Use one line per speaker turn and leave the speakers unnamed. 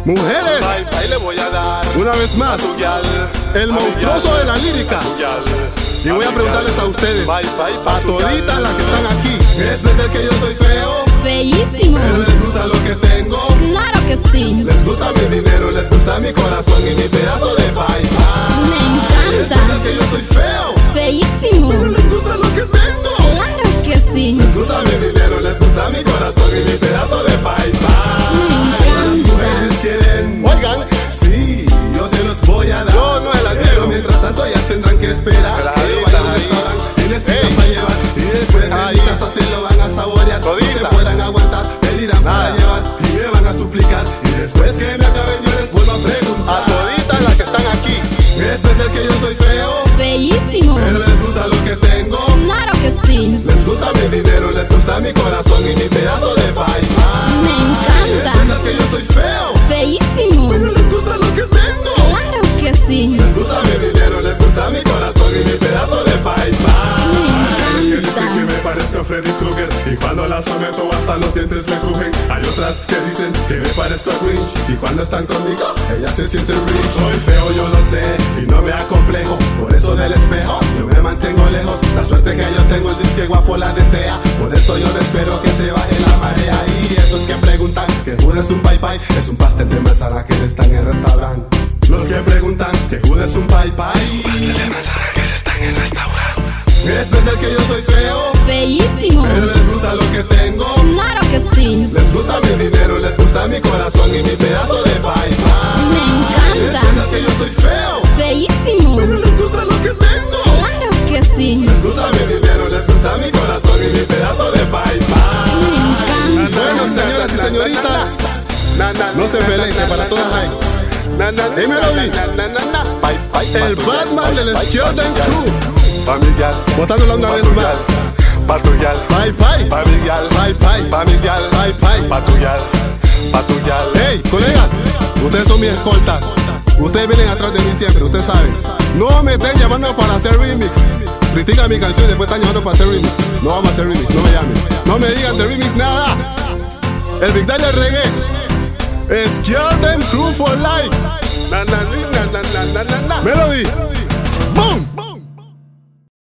Mujeres,
Bye le voy a dar
una vez más, el monstruoso de la lírica. Y voy a preguntarles a ustedes, a toditas las que están aquí, ¿es verdad que yo soy feo?
Feísimo.
Pero les gusta lo que tengo.
Claro que sí.
Les gusta mi dinero, les gusta mi corazón y mi pedazo de bye.
Me encanta.
¿Es verdad que yo soy feo?
Feísimo.
Pero les gusta lo que tengo.
Claro que sí.
Les gusta mi dinero, les gusta mi corazón y mi pedazo de bye.
Me
Las mujeres quieren,
Oigan,
sí, yo se los voy a dar.
Yo no se las
Pero
niego.
mientras tanto ellas tendrán que esperar que yo vaya a un restaurante y les pidan para llevar. Y después en mi casa se lo van a saborear. No se
Todita.
puedan aguantar, pedirán para llevar y me van a suplicar. Y después que me acaben yo les vuelvo a
a
preguntar,
toditas las que están aquí.
¿es verdad que yo soy feo?
Feísimo.
Pero les gusta lo que tengo.
Claro que sí.
Les gusta mi dinero, les gusta mi corazón y mi pedazo de bye.
Me encanta.
¿Es verdad que yo soy feo?
Feísimo.
Pero les gusta lo que tengo.
Claro que sí.
Les gusta mi dinero, les gusta mi corazón y mi pedazo de bye. Que dicen que me parezco a Freddy Krueger y cuando la someto hasta los dientes me crujen. Hay otras que dicen que me parezco a Grinch y cuando están conmigo ellas se sienten rich. Soy feo, yo lo sé y no me acomplejo, por eso del espejo yo me mantengo lejos. La suerte que yo tengo, el disque guapo la desea, por eso yo no espero que se baje la marea. Y esos que preguntan que Judas es un pai pai, es un pastel de manzana que están en el restaurante. Los que preguntan que Judas es un pai pai, pastel de manzana que están en el restaurante. ¿Es verdad que yo soy feo?
Feísimo.
Pero les gusta lo que tengo.
Claro que sí.
Les gusta mi dinero, les gusta mi corazón y mi pedazo de bye.
Me encanta.
¿Es verdad que yo soy feo?
Feísimo.
Pero les gusta lo que tengo.
Claro que sí.
Les gusta mi dinero, les gusta mi corazón y mi pedazo de bye.
Me encanta.
Bueno, señoras y señoritas, no se peleen, que para todas hay. Hey, Melody. El Batman del Skeleton Crew,
Familiar,
botándola una vez más.
patrullal,
Bye bye.
familiar,
Bye bye.
familiar,
Bye bye.
patrullal, patrullal.
Hey, colegas, ustedes son mis escoltas. Ustedes vienen atrás de mí siempre, ustedes saben. No me estén llamando para hacer remix. Critica mi canción y después están llamando para hacer remix. No vamos a hacer remix, no me llamen. No me digan de remix nada. El Big Daddy del reggae. Skeleton Crew for life.
Na, na, na, na, na, na, na, na.
Melody. Boom.